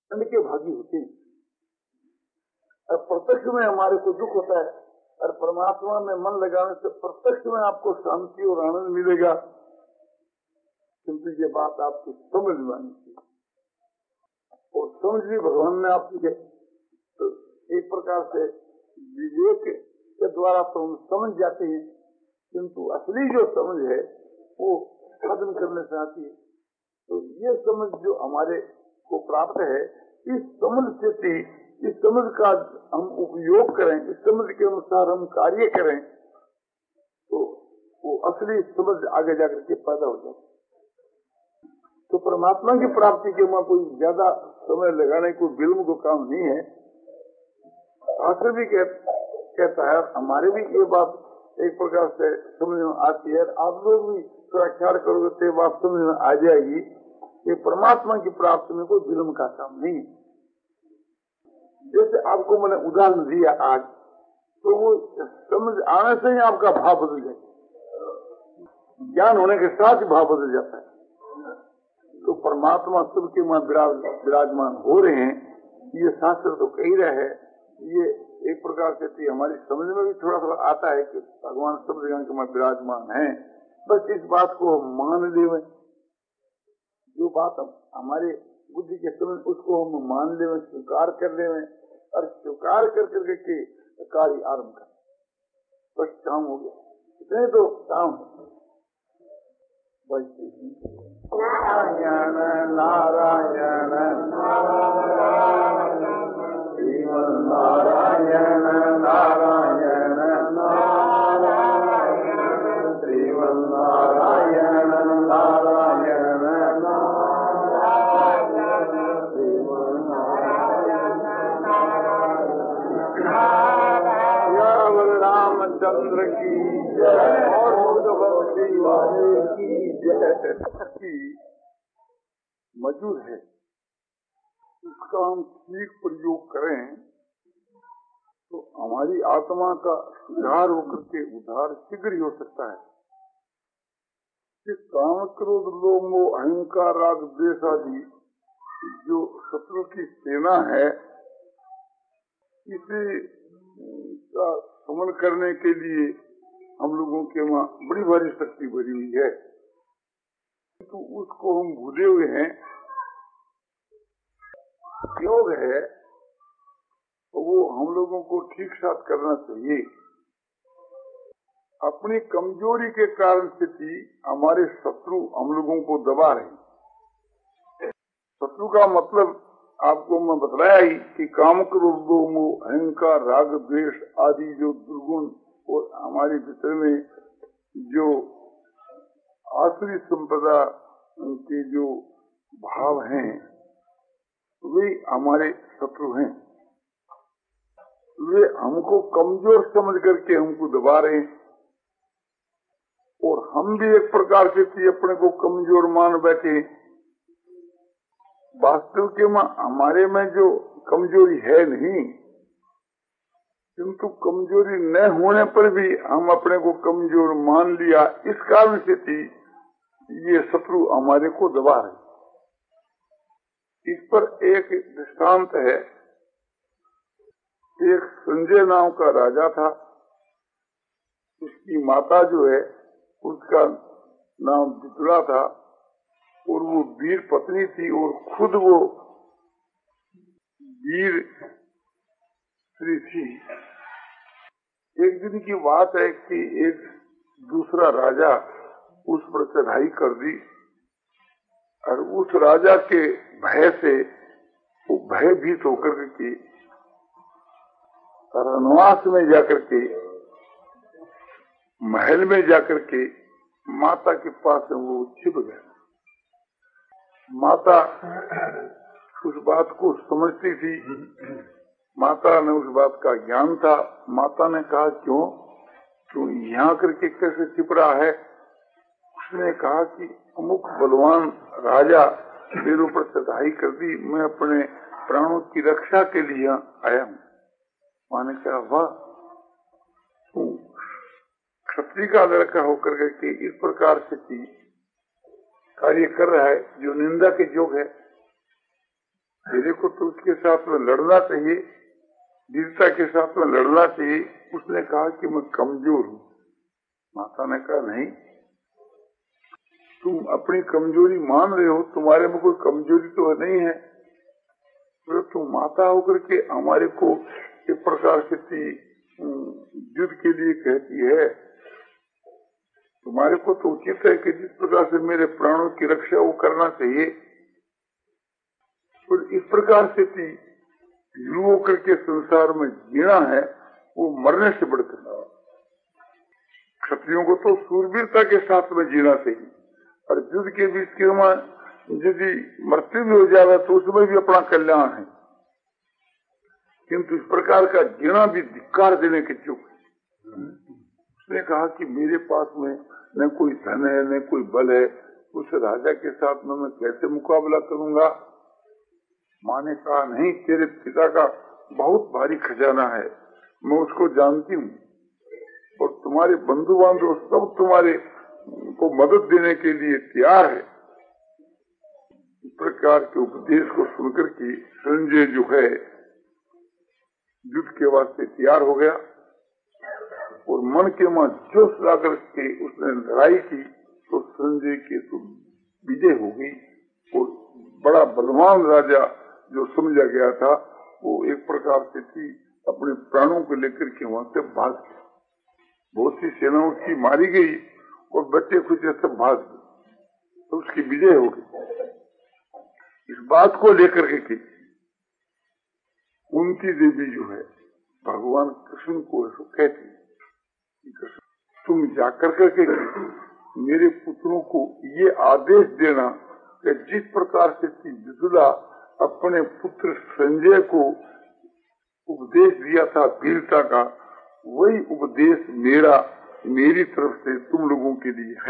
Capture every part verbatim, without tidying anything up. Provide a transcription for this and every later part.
दंड के भागी होते हैं। और प्रत्यक्ष में हमारे को दुख होता है, और परमात्मा में मन लगाने से प्रत्यक्ष में आपको शांति और आनंद मिलेगा। किंतु ये बात आपको समझ में आनी चाहिए, और समझ भी भगवान ने आपकी है। तो एक प्रकार से विवेक के द्वारा तो हम समझ जाते हैं, किंतु असली जो समझ है वो साधन करने से आती है। तो ये समझ जो हमारे को प्राप्त है, इस समझ से इस समझ का हम उपयोग करें, इस समझ के अनुसार हम कार्य करें, तो वो असली समझ आगे जाकर के पैदा हो जाती है। तो परमात्मा की प्राप्ति के में कोई ज्यादा समय लगाने को विलम्ब को काम नहीं है। शास्त्र भी कह, कहता है, हमारे भी ये बात एक प्रकार से समझ में आती है। आप लोग भी थोड़ा ख्याल करोगे तो बात समझ में आ जाएगी कि परमात्मा की प्राप्ति में कोई विलम्ब का काम नहीं है। जैसे आपको मैंने उदाहरण दिया आज, तो वो समझ आने से ही आपका भाव बदल जाए, ज्ञान होने के साथ ही भाव बदल जाता है। तो परमात्मा सबके में विराजमान हो रहे हैं, ये शास्त्र तो कह रहे हैं। ये एक प्रकार से हमारी समझ में भी थोड़ा थोड़ा आता है कि भगवान सब जगह के में विराजमान है। बस इस बात को हम मान लें, जो बात हम हमारे बुद्धि के समझ उसको हम मान लें, स्वीकार कर लें, और स्वीकार कर करके कार्य आरम्भ कर, बस काम हो गया। इतने तो काम है। नारायण नारायण नारायण श्रीमन नारायण नारायण नारायण श्रीमन नारायण नारायण रामचंद्र की जय और भगवती वाले की जय। मौजूद है, उसका हम ठीक प्रयोग करें तो हमारी आत्मा का सुधार होकर के उद्धार शीघ्र ही हो सकता है। कि काम क्रोध लोभ मोह अहंकार राग द्वेष आदि जो शत्रु की सेना है, इसे का समन करने के लिए हम लोगों के वहाँ बड़ी भारी शक्ति भरी हुई है, तो उसको हम भूले हुए हैं। योग है तो वो हम लोगों को ठीक साथ करना चाहिए। अपनी कमजोरी के कारण से भी हमारे शत्रु हम लोगों को दबा रहे। शत्रु का मतलब आपको मैं बतलाया ही कि काम क्रोध लोभ मोह अहंकार राग द्वेष आदि जो दुर्गुण और हमारे भीतर में जो आसुरी संपदा के जो भाव हैं, वे हमारे शत्रु हैं। वे हमको कमजोर समझ करके हमको दबा रहे हैं, और हम भी एक प्रकार से अपने को कमजोर मान बैठे। वास्तव के में हमारे में जो कमजोरी है नहीं, किंतु कमजोरी न होने पर भी हम अपने को कमजोर मान लिया। इस कारण से थी ये शत्रु हमारे को दबा रहे। इस पर एक दृष्टांत है। एक संजय नाम का राजा था, उसकी माता जो है उसका नाम विदुरा था, और वो वीर पत्नी थी, और खुद वो वीर स्त्री थी। एक दिन की बात है कि एक दूसरा राजा उस पर चढ़ाई कर दी, और उस राजा के भय से वो भयभीत होकर के रनवास में जाकर के महल में जाकर के माता के पास वो छिप गया। माता उस बात को समझती थी, माता ने उस बात का ज्ञान था। माता ने कहा, क्यों तू यहाँ करके कैसे छिप रहा है? उसने कहा कि अमुक बलवान राजा मेरे ऊपर चढ़ाई कर दी, मैं अपने प्राणों की रक्षा के लिए आया हूँ। माने कहा, वाह, तू क्षत्रिय का लड़का होकर के इस प्रकार से कार्य कर रहा है जो निंदा के योग है। मेरे को तो उसके साथ में लड़ना चाहिए, वीरता के साथ में लड़ना चाहिए। उसने कहा कि मैं कमजोर हूँ। माता ने कहा नहीं, तुम अपनी कमजोरी मान रहे हो, तुम्हारे में कोई कमजोरी तो नहीं है, तो तुम माता होकर के हमारे को एक प्रकार से युद्ध के लिए कहती है। तुम्हारे को तो उचित है कि जिस प्रकार से मेरे प्राणों की रक्षा वो करना चाहिए, और इस प्रकार से युद्ध होकर के संसार में जीना है वो मरने से बढ़कर। क्षत्रियों को तो सूरवीरता के साथ में जीना चाहिए, और युद्ध के बीच के यदि मृत्यु भी हो जाए तो उसमें भी अपना कल्याण है, किंतु इस प्रकार का जीना भी धिक्कार देने के चुप। उसने कहा कि मेरे पास में न कोई धन है न कोई बल है, उस राजा के साथ में मैं कैसे मुकाबला करूंगा। माँ ने कहा नहीं, तेरे पिता का बहुत भारी खजाना है, मैं उसको जानती हूँ, और तुम्हारे बंधु बांधव सब तुम्हारे को मदद देने के लिए तैयार है। इस प्रकार के उपदेश को सुनकर के संजय जो है युद्ध के वास्ते तैयार हो गया, और मन के मां जोश लाकर के उसने लड़ाई की, तो संजय की तो विजय हो गई, और बड़ा बलवान राजा जो समझा गया था वो एक प्रकार से थी अपने प्राणों को लेकर के वहां से भाग गया। बहुत सी सेना उसकी मारी गई और बच्चे खुद सब भाग गए, तो उसकी विजय हो गई। इस बात को लेकर के की कुंती देवी जो है भगवान कृष्ण को कहती, तुम जाकर करके मेरे पुत्रों को ये आदेश देना कि जिस प्रकार से विदुला अपने पुत्र संजय को उपदेश दिया था वीरता का, वही उपदेश मेरा मेरी तरफ से तुम लोगों के लिए है।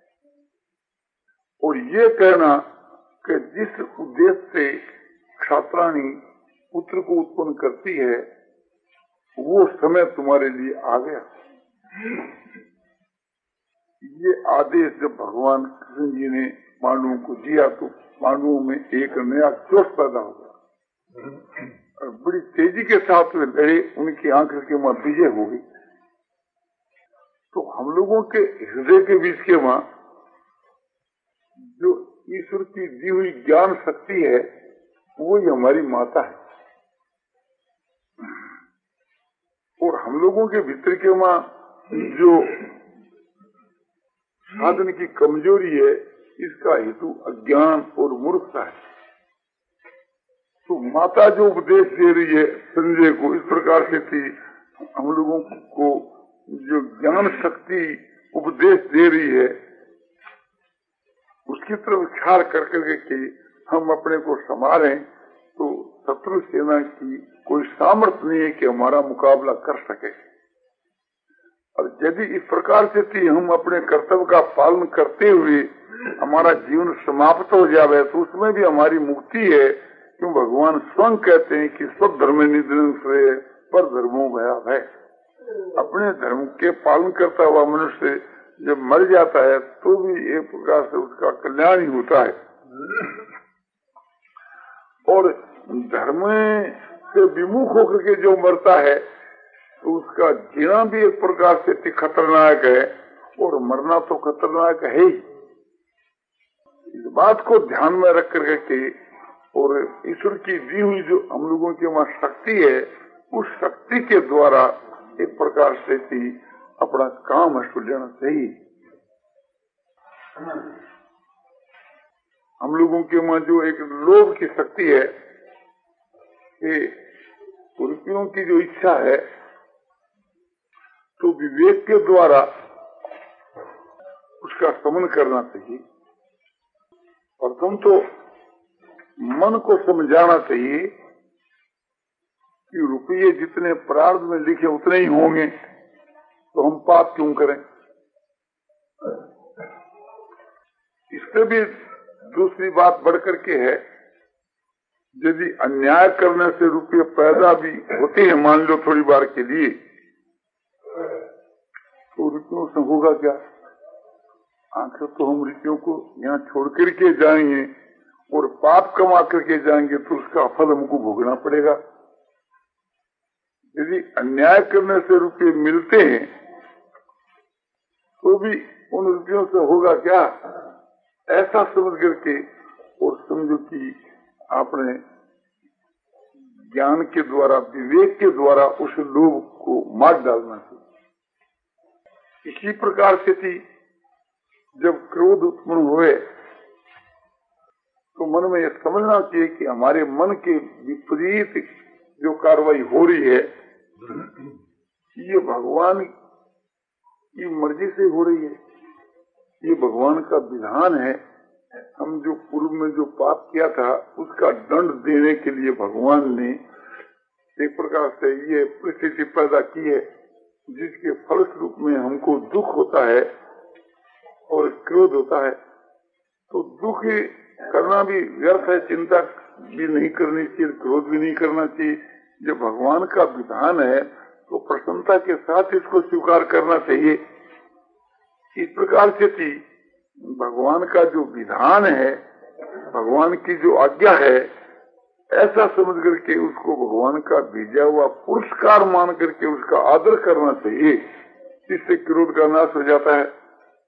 और ये कहना कि जिस उद्देश्य से क्षात्राणी पुत्र को उत्पन्न करती है वो समय तुम्हारे लिए आ गया। ये आदेश जब भगवान कृष्ण जी ने पांडवों को दिया तो पांडवों में एक नया जोश पैदा हो गया, और बड़ी तेजी के साथ में लड़े, उनकी आंखों के वहां विजय हो गई। तो हम लोगों के हृदय के बीच के वहां जो ईश्वर की दी हुई ज्ञान शक्ति है वो ही हमारी माता है, और हम लोगों के भीतर के वहां जो साधन की कमजोरी है इसका हेतु अज्ञान और मूर्खता है। तो माता जो उपदेश दे रही है संजय को, इस प्रकार से थी हम लोगों को जो ज्ञान शक्ति उपदेश दे रही है उसकी तरफ ख्याल कर करके कि हम अपने को संभालें, तो शत्रु सेना की कोई सामर्थ्य नहीं है कि हमारा मुकाबला कर सके। और यदि इस प्रकार से थी हम अपने कर्तव्य का पालन करते हुए हमारा जीवन समाप्त हो जाए तो उसमें भी हमारी मुक्ति है, क्यों भगवान स्वयं कहते हैं कि सब धर्म निधन श्रेय पर धर्मों भया है। अपने धर्म के पालन करता हुआ मनुष्य जब मर जाता है तो भी एक प्रकार से उसका कल्याण ही होता है, और धर्म से विमुख होकर के जो मरता है तो उसका जीना भी एक प्रकार से खतरनाक है, और मरना तो खतरनाक है ही। इस बात को ध्यान में रख करके और ईश्वर की दी हुई जो हम लोगों के वहां शक्ति है उस शक्ति के द्वारा एक प्रकार से थी अपना काम सुलझाना चाहिए। हम लोगों के वहां जो एक लोभ की शक्ति है, रुपयों की जो इच्छा है, तो विवेक के द्वारा उसका शमन करना चाहिए। प्रथम तो मन को समझाना चाहिए कि रुपये जितने प्रारब्ध में लिखे उतने ही होंगे, तो हम पाप क्यों करें। इससे भी दूसरी बात बढ़कर के है, यदि अन्याय करने से रुपये पैदा भी होते हैं, मान लो थोड़ी बार के लिए, तो रुपयों से होगा क्या। आखिर तो हम रुपयों को यहाँ छोड़ करके जाएंगे, और पाप कमा करके जाएंगे तो उसका फल हमको भोगना पड़ेगा। यदि अन्याय करने से रुपये मिलते हैं तो भी उन रुपयों से होगा क्या, ऐसा समझ करके और समझो कि आपने ज्ञान के द्वारा, विवेक के द्वारा उस लोभ को मार डालना चाहिए। इसी प्रकार से थी, जब क्रोध उत्पन्न हुए तो मन में यह समझना चाहिए कि हमारे मन के विपरीत जो कार्रवाई हो रही है ये भगवान की मर्जी से हो रही है, ये भगवान का विधान है। हम जो पूर्व में जो पाप किया था उसका दंड देने के लिए भगवान ने एक प्रकार से ये परिस्थिति पैदा की है, जिसके फलस्वरूप में हमको दुख होता है और क्रोध होता है। तो दुख करना भी व्यर्थ है, चिंता भी नहीं करनी चाहिए, क्रोध भी नहीं करना चाहिए। जब भगवान का विधान है तो प्रसन्नता के साथ इसको स्वीकार करना चाहिए। इस प्रकार से थी भगवान का जो विधान है, भगवान की जो आज्ञा है, ऐसा समझ करके उसको भगवान का भेजा हुआ पुरस्कार मान करके उसका आदर करना चाहिए, जिससे क्रोध का नाश हो जाता है।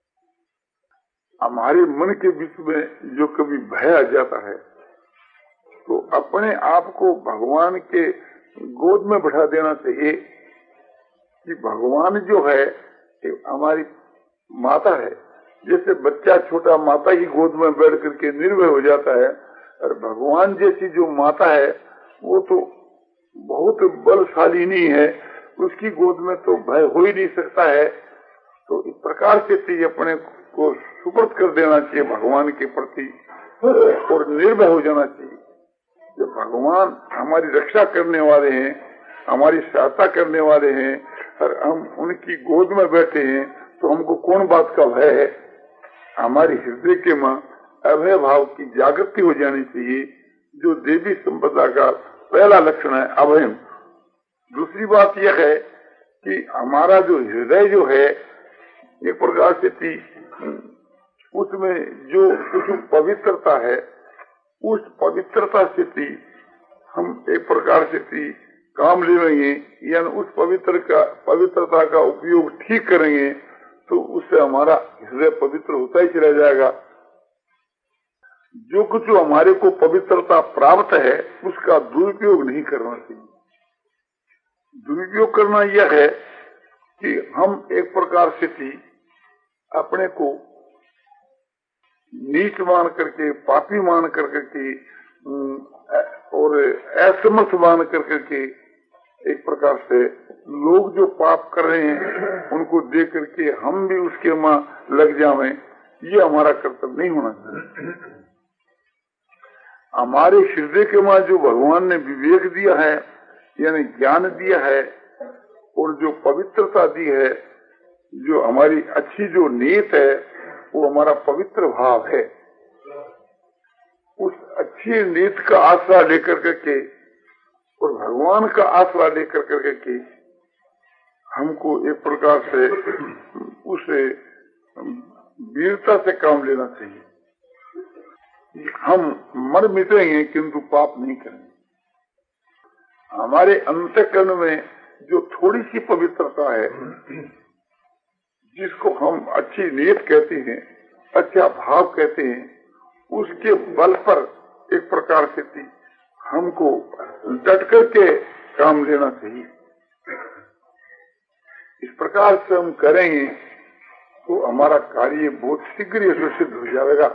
हमारे मन के बीच में जो कभी भय आ जाता है तो अपने आप को भगवान के गोद में बैठा देना चाहिए कि भगवान जो है हमारी माता है। जैसे बच्चा छोटा माता की गोद में बैठ करके निर्भय हो जाता है, और भगवान जैसी जो माता है वो तो बहुत बलशालिनी है, उसकी गोद में तो भय हो ही नहीं सकता है। तो इस प्रकार से अपने को सुपुर्द कर देना चाहिए भगवान के प्रति और निर्भय हो जाना चाहिए। जब भगवान हमारी रक्षा करने वाले हैं, हमारी सहायता करने वाले हैं और हम उनकी गोद में बैठे हैं तो हमको कौन बात का भय है। हमारे हृदय के मां अभय भाव की जागृति हो जानी चाहिए, जो देवी संपदा का पहला लक्षण है, अभय। दूसरी बात यह है कि हमारा जो हृदय जो है एक प्रकार से थी, उसमें जो कुछ पवित्रता है, उस पवित्रता से थी हम एक प्रकार से थी काम लेंगे, यानी उस पवित्र का पवित्रता का उपयोग ठीक करेंगे तो उससे हमारा हृदय पवित्र होता ही चला जाएगा। जो कुछ हमारे को पवित्रता प्राप्त है उसका दुरुपयोग नहीं करना चाहिए। दुरुपयोग करना यह है कि हम एक प्रकार से थी अपने को नीच मान करके, पापी मान करके और असमर्थ मान करके एक प्रकार से लोग जो पाप कर रहे हैं उनको देख करके हम भी उसके मां लग जावें, ये हमारा कर्तव्य नहीं होना चाहिए। हमारे हृदय के मां जो भगवान ने विवेक दिया है, यानी ज्ञान दिया है, और जो पवित्रता दी है, जो हमारी अच्छी जो नीयत है, वो हमारा पवित्र भाव है। उस अच्छी नीयत का आसरा लेकर करके और भगवान का आसरा लेकर करके हमको एक प्रकार से उसे वीरता से काम लेना चाहिए। हम मर मिटेंगे किंतु पाप नहीं करेंगे। हमारे अंतःकरण में जो थोड़ी सी पवित्रता है, जिसको हम अच्छी नीयत कहते हैं, अच्छा भाव कहते हैं, उसके बल पर एक प्रकार से हमको डट करके काम लेना चाहिए। इस प्रकार से हम करेंगे तो हमारा कार्य बहुत शीघ्र सिद्ध हो जाएगा।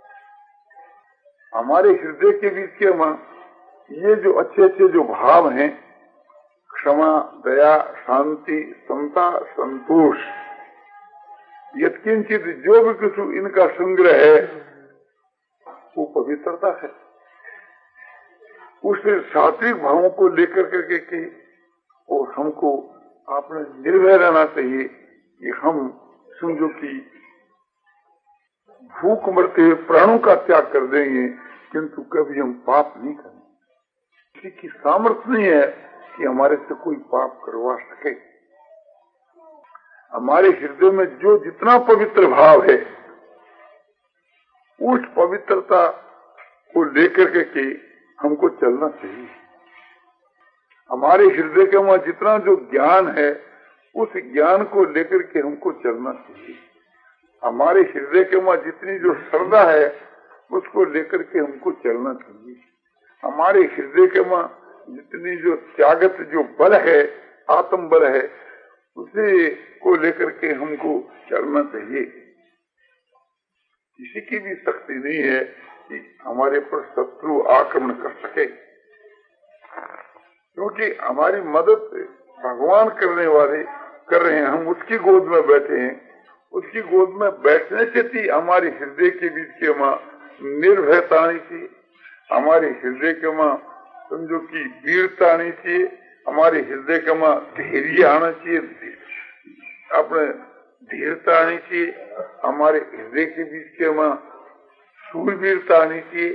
हमारे हृदय के बीच के मां ये जो अच्छे अच्छे जो भाव हैं, क्षमा, दया, शांति, समता, संतोष, यत्किंचित जो भी कुछ इनका संग्रह है वो पवित्रता है। उस सात्विक भावों को लेकर करके के और हमको आपने निर्भय रहना चाहिए कि हम समझो कि भूख मरते हुए प्राणों का त्याग कर देंगे किंतु कभी हम पाप नहीं करेंगे। किसी की सामर्थ्य नहीं है कि हमारे से कोई पाप करवा सके। हमारे हृदय में जो जितना पवित्र भाव है, उस पवित्रता को लेकर के, के हमको चलना चाहिए। हमारे हृदय के वहां जितना जो ज्ञान है उस ज्ञान को लेकर के हमको चलना चाहिए। हमारे हृदय के वहां जितनी जो श्रद्धा है उसको लेकर के हमको चलना चाहिए। हमारे हृदय के वहां जितनी जो त्यागत जो बल है, आत्म बल है, उसे को लेकर के हमको चलना चाहिए। किसी की भी शक्ति नहीं है कि हमारे पर शत्रु आक्रमण कर सके, क्योंकि हमारी मदद भगवान करने वाले कर रहे हैं। हम उसकी गोद में बैठे हैं। उसकी गोद में बैठने से थी हमारे हृदय के बीच के मां निर्भयता आनी चाहिए, हमारे हृदय के मां समझो की वीरता आनी चाहिए, हमारे हृदय के मां धैर्य आना चाहिए, अपने धीरता आनी चाहिए, हमारे हृदय के बीच के मां सूरवीरता आनी चाहिए,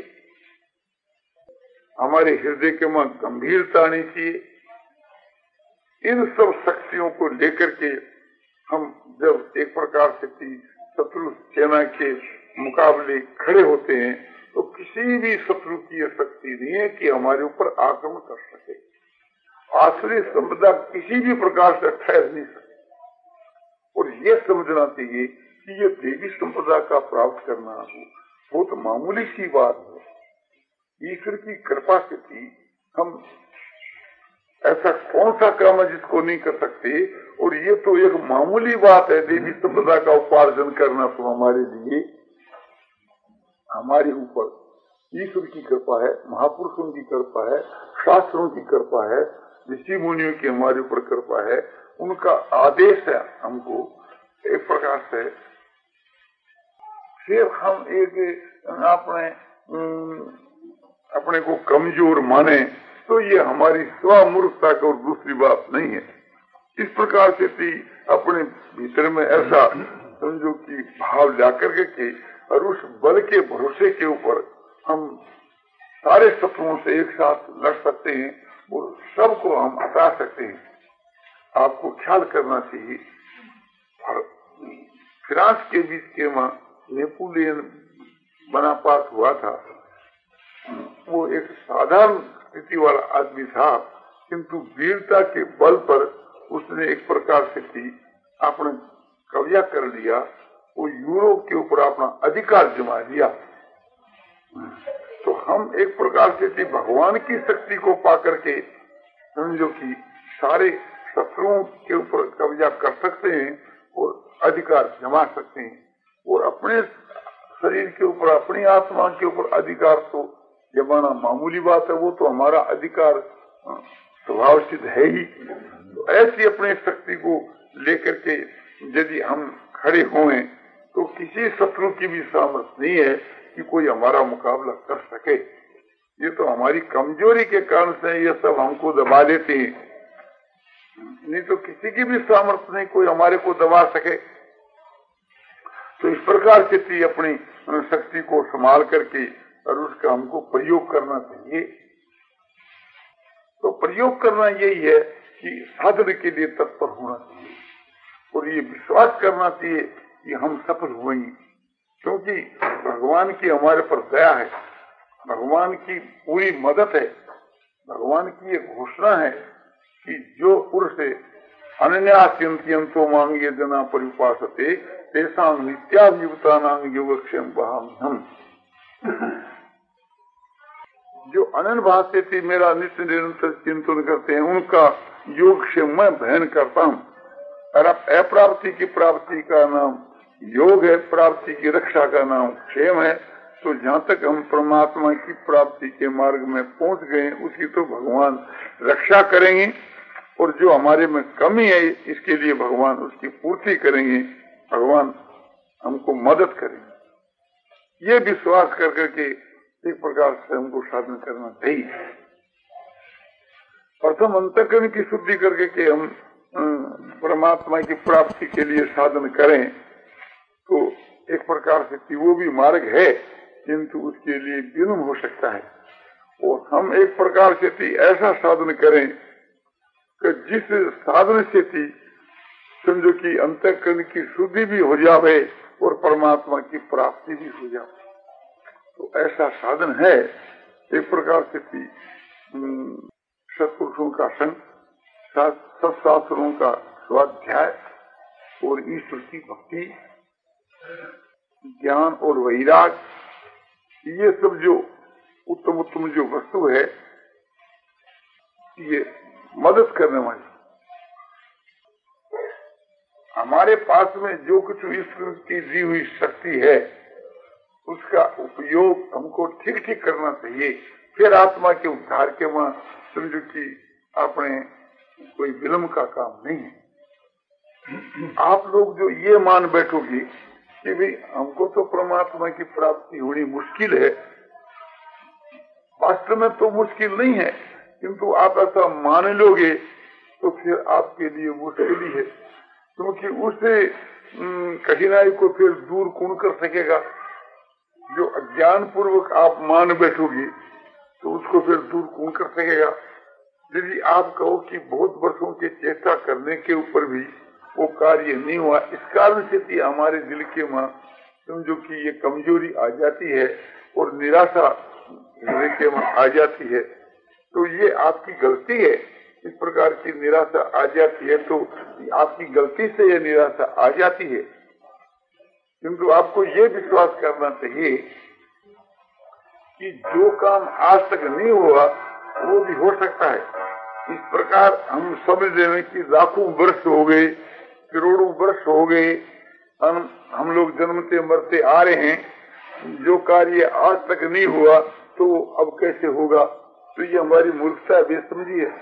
हमारे हृदय के मां गंभीरता आनी चाहिए। इन सब शक्तियों को लेकर के हम जब एक प्रकार से शत्रु सेना के मुकाबले खड़े होते हैं तो किसी भी शत्रु की यह शक्ति नहीं है कि हमारे ऊपर आक्रमण कर सके। आश्रय संपदा किसी भी प्रकार से ठहर नहीं सकती। और ये समझना चाहिए कि ये देवी संपदा का प्राप्त करना बहुत तो मामूली सी बात है। ईश्वर की कृपा से थी हम ऐसा कौन सा काम है जिसको नहीं कर सकते, और ये तो एक मामूली बात है देवी संपदा का उपार्जन करना। तो हमारे लिए हमारे ऊपर ईश्वर की कृपा है, महापुरुषों की कृपा है, शास्त्रों की कृपा है, ऋषि मुनियों की हमारे ऊपर कृपा है, उनका आदेश है हमको एक प्रकार से। फिर हम एक अपने अपने को कमजोर माने तो ये हमारी स्वमूर्खता की और दूसरी बात नहीं है। इस प्रकार से थी अपने भीतर में ऐसा समझो कि भाव ला करके के और उस बल के भरोसे के ऊपर हम सारे शत्रुओं से एक साथ लड़ सकते हैं और सबको हम हटा सकते हैं। आपको ख्याल करना चाहिए, फ्रांस के बीच के वहां नेपोलियन बोनापार्ट हुआ था। वो एक साधारण स्थिति वाला आदमी था, किंतु वीरता के बल पर उसने एक प्रकार से थी अपने कब्जा कर लिया। वो यूरोप के ऊपर अपना अधिकार जमा लिया। तो हम एक प्रकार से थी भगवान की शक्ति को पा करके समझो कि सारे शत्रुओं के ऊपर कब्जा कर सकते हैं और अधिकार जमा सकते हैं। और अपने शरीर के ऊपर, अपनी आत्मा के ऊपर अधिकार तो जमाना मामूली बात है, वो तो हमारा अधिकार स्वभाव सिद्ध है ही। तो ऐसी अपनी शक्ति को लेकर के यदि हम खड़े हों तो किसी शत्रु की भी सामर्थ्य नहीं है कि कोई हमारा मुकाबला कर सके। ये तो हमारी कमजोरी के कारण से ये सब हमको दबा देते हैं, नहीं तो किसी की भी सामर्थ्य नहीं कोई हमारे को दबा सके। तो इस प्रकार से थी अपनी शक्ति को संभाल करके और उसका हमको प्रयोग करना चाहिए। तो प्रयोग करना यही है कि साधन के लिए तत्पर होना चाहिए और ये विश्वास करना चाहिए कि हम सफल हुएंगे, क्योंकि भगवान की हमारे पर दया है, भगवान की पूरी मदद है। भगवान की ये घोषणा है कि जो पुरुष अनन्यास्यन्तो मांगे जना परिपासते तेषां नित्याभियुक्तानां योगक्षेम वहामि हम। जो अनन्य भाव से थी मेरा नित्य निरंतर चिंतन करते हैं उनका योगक्षेम मैं बहन करता हूँ। और अब अप्राप्ति की प्राप्ति का नाम योग है, प्राप्ति की रक्षा का नाम क्षेम है। तो जहाँ तक हम परमात्मा की प्राप्ति के मार्ग में पहुँच गए उसकी तो भगवान रक्षा करेंगे, और जो हमारे में कमी है इसके लिए भगवान उसकी पूर्ति करेंगे, भगवान हमको मदद करेंगे। ये विश्वास कर करके एक प्रकार से हमको साधन करना चाहिए। प्रथम अंतःकरण की शुद्धि करके के हम परमात्मा की प्राप्ति के लिए साधन करें तो एक प्रकार से वो भी मार्ग है, किंतु उसके लिए विलंब हो सकता है। और हम एक प्रकार से थी ऐसा साधन करें कि जिस साधन से थी समझो कि अंतःकरण की शुद्धि भी हो जावे और परमात्मा की प्राप्ति भी हो जावे। तो ऐसा साधन है एक प्रकार से सत्पुरुषों का संग, सत्शास्त्रों का स्वाध्याय और ईश्वर की भक्ति, ज्ञान और वैराग, ये सब जो उत्तम उत्तम जो वस्तु है ये मदद करने वाली। हमारे पास में जो कुछ ईश्वर की दी हुई शक्ति है उसका उपयोग हमको ठीक ठीक करना चाहिए। फिर आत्मा के उद्धार के वहां समझो कि अपने कोई विलम्ब का काम नहीं है। आप लोग जो ये मान बैठोगे कि भाई हमको तो परमात्मा की प्राप्ति होनी मुश्किल है, वास्तव में तो मुश्किल नहीं है, किंतु आप ऐसा मान लोगे तो फिर आपके लिए मुश्किल ही है, क्योंकि उससे कठिनाई को फिर दूर कौन कर सकेगा। जो अज्ञान पूर्वक आप मान बैठोगे तो उसको फिर दूर कौन कर सकेगा। यदि आप कहो कि बहुत वर्षों की चेष्टा करने के ऊपर भी वो कार्य नहीं हुआ, इस कारण से हमारे दिल के वहां समझो कि ये कमजोरी आ जाती है और निराशा हृदय के वहां आ जाती है, तो ये आपकी गलती है। इस प्रकार की निराशा आ जाती है तो आपकी गलती से ये निराशा आ जाती है, किंतु आपको ये विश्वास करना चाहिए कि जो काम आज तक नहीं हुआ वो भी हो सकता है। इस प्रकार हम समझ लें कि लाखों वर्ष हो गए, करोड़ों वर्ष हो गए, हम हम लोग जन्मते मरते आ रहे हैं, जो कार्य आज तक नहीं हुआ तो अब कैसे होगा, तो ये हमारी मूर्खता बेसमझी है।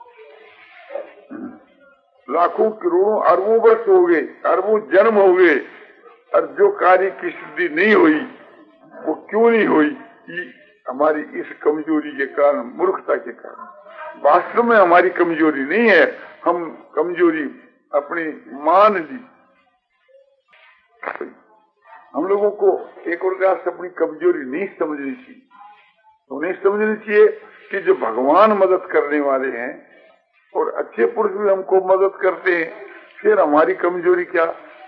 लाखों करोड़ों अरबों वर्ष हो गए, अरबों जन्म हो गए, और जो कार्य की सिद्धि नहीं हुई वो क्यों नहीं हुई? ये हमारी इस कमजोरी के कारण, मूर्खता के कारण। वास्तव में हमारी कमजोरी नहीं है, हम कमजोरी अपनी मान ली। हम लोगों को एक प्रकार से अपनी कमजोरी नहीं समझनी चाहिए। तो नहीं समझनी चाहिए कि जो भगवान मदद करने वाले हैं और अच्छे पुरुष भी हमको मदद करते हैं, फिर हमारी कमजोरी क्या?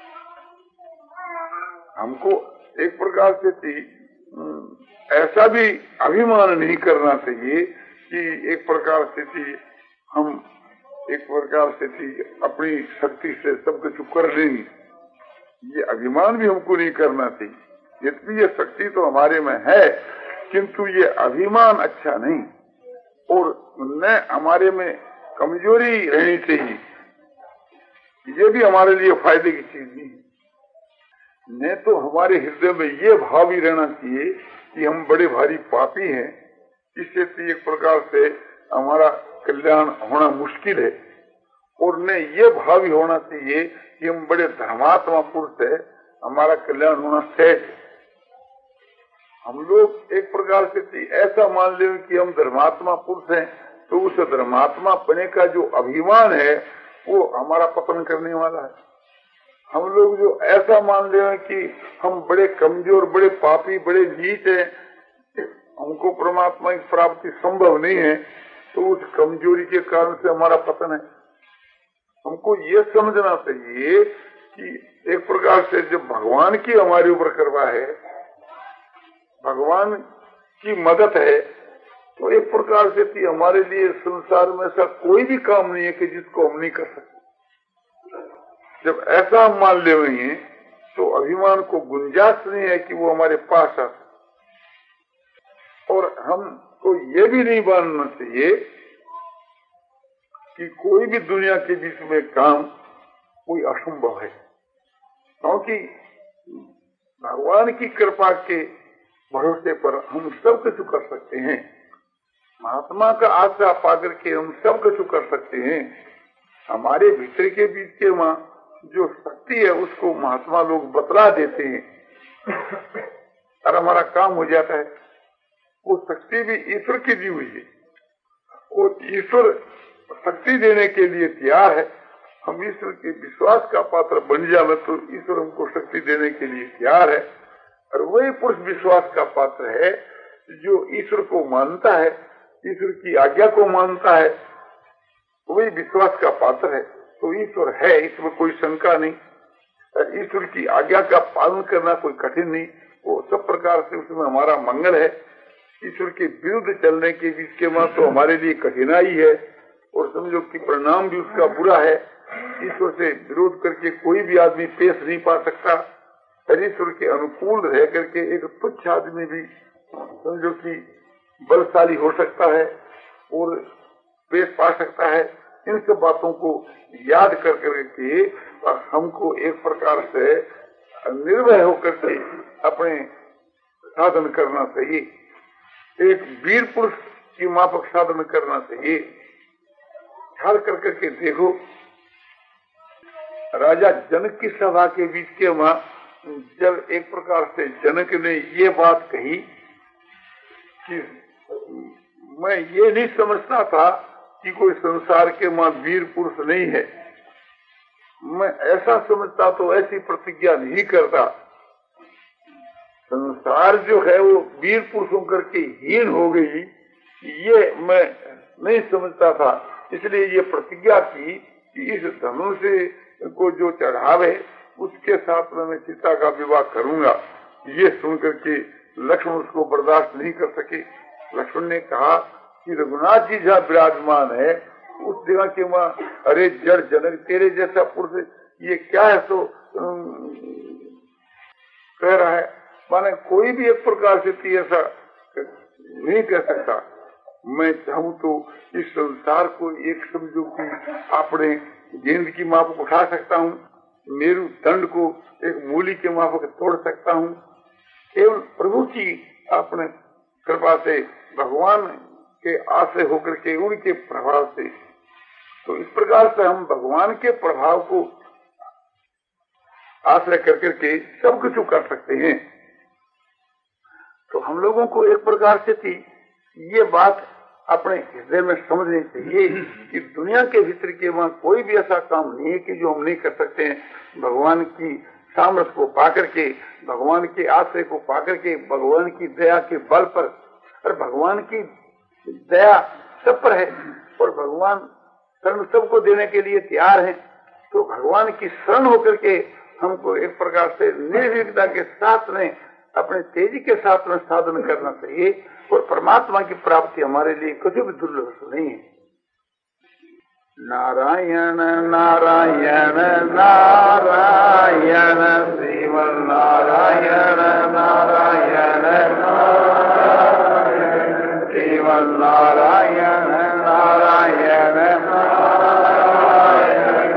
हमको एक प्रकार से थी ऐसा भी अभिमान नहीं करना चाहिए कि एक प्रकार से थी हम एक प्रकार से थी अपनी शक्ति से सब कुछ कर लेंगे। ये अभिमान भी हमको नहीं करना चाहिए। इतनी ये शक्ति तो हमारे में है, किंतु ये अभिमान अच्छा नहीं, और न हमारे में कमजोरी रहनी चाहिए। ये भी हमारे लिए फायदे की चीज नहीं। नहीं तो हमारे हृदय में ये भाव ही रहना चाहिए कि हम बड़े भारी पापी हैं, इससे तो एक प्रकार से हमारा कल्याण होना मुश्किल है। और न ये भाव ही होना चाहिए कि हम बड़े धर्मात्मा पुरुष है, हमारा कल्याण होना सहज है। हम लोग एक प्रकार से ऐसा मान ले कि हम धर्मात्मा पुरुष हैं, तो उस धर्मात्मा पने का जो अभिमान है वो हमारा पतन करने वाला है। हम लोग जो ऐसा मान ले कि हम बड़े कमजोर, बड़े पापी, बड़े नीच हैं, हमको परमात्मा की प्राप्ति संभव नहीं है, तो उस कमजोरी के कारण से हमारा पतन है। हमको ये समझना चाहिए कि एक प्रकार से जब भगवान की हमारे ऊपर कृपा है, भगवान की मदद है, तो एक प्रकार से थी हमारे लिए संसार में ऐसा कोई भी काम नहीं है कि जिसको हम नहीं कर सकते। जब ऐसा हम मान ले रहे हैं तो अभिमान को गुंजाइश नहीं है कि वो हमारे पास आ। और हमको ये भी नहीं मानना चाहिए कि कोई भी दुनिया के बीच में काम कोई असंभव है, क्योंकि भगवान की कृपा के भरोसे पर हम सब कुछ कर सकते हैं। महात्मा का आश्रय पाकर के हम सब कुछ कर सकते हैं। हमारे भीतर के बीच के वहाँ जो शक्ति है उसको महात्मा लोग बतला देते हैं और हमारा काम हो जाता है। वो शक्ति भी ईश्वर की दी हुई है, और ईश्वर शक्ति देने के लिए तैयार है। हम ईश्वर के विश्वास का पात्र बन जाए तो ईश्वर हमको शक्ति देने के लिए तैयार है। और वही पुरुष विश्वास का पात्र है जो ईश्वर को मानता है, ईश्वर की आज्ञा को मानता है, वही विश्वास का पात्र है। तो ईश्वर है, इसमें कोई शंका नहीं। ईश्वर की आज्ञा का पालन करना कोई कठिन नहीं, वो सब प्रकार से उसमें हमारा मंगल है। ईश्वर के विरुद्ध चलने के बीच के मां तो हमारे लिए कठिनाई है और समझो कि परिणाम भी उसका बुरा है। ईश्वर से विरोध करके कोई भी आदमी पेश नहीं पा सकता। ईश्वर के अनुकूल रह करके एक तुच्छ आदमी भी समझो कि बलशाली हो सकता है और पेश पा सकता है। इन सब बातों को याद कर करके हमको एक प्रकार से निर्भय होकर के अपने साधन करना चाहिए। एक वीर पुरुष की माफक साधन करना चाहिए। ख्याल कर करके देखो, राजा जनक की सभा के बीच के वहां जब एक प्रकार से जनक ने ये बात कही कि मैं ये नहीं समझता था कि कोई संसार के मां वीर पुरुष नहीं है, मैं ऐसा समझता तो ऐसी प्रतिज्ञा नहीं करता। संसार जो है वो वीर पुरुषों करके हीन हो गई, ये मैं नहीं समझता था। इसलिए ये प्रतिज्ञा की कि इस धनुष को जो चढ़ावे उसके साथ में मैं सीता का विवाह करूंगा। ये सुनकर के लक्ष्मण उसको बर्दाश्त नहीं कर सके। लक्ष्मण ने कहा कि रघुनाथ जी जहाँ विराजमान है उस जगह के मां अरे जड़ जनक तेरे जैसा पुरुष ये क्या है तो कह रहा है। माने कोई भी एक प्रकार से ऐसा नहीं कह सकता। मैं चाहूं तो इस संसार को एक समझो कि अपने गेंद की माफक उठा सकता हूँ, मेरु दंड को एक मूली के माफक तोड़ सकता हूँ। केवल प्रभु की अपने कृपा से, भगवान के आश्रय होकर के, उनके प्रभाव से, तो इस प्रकार से हम भगवान के प्रभाव को आश्रय कर करके सब कुछ कर सकते हैं। तो हम लोगों को एक प्रकार से थी ये बात अपने हृदय में समझनी चाहिए कि दुनिया के भीतर के वहां कोई भी ऐसा काम नहीं है कि जो हम नहीं कर सकते हैं। भगवान की सामर्थ्य को पाकर के, भगवान के आश्रय को पाकर के, भगवान की दया के बल पर, और भगवान की दया सब पर है और भगवान शरण सबको देने के लिए तैयार है। तो भगवान की शरण होकर के हमको एक प्रकार से निर्भीकता के साथ में, अपने तेजी के साथ में साधन करना चाहिए और परमात्मा की प्राप्ति हमारे लिए कभी भी दुर्लभ नहीं है। नारायण नारायण नारायण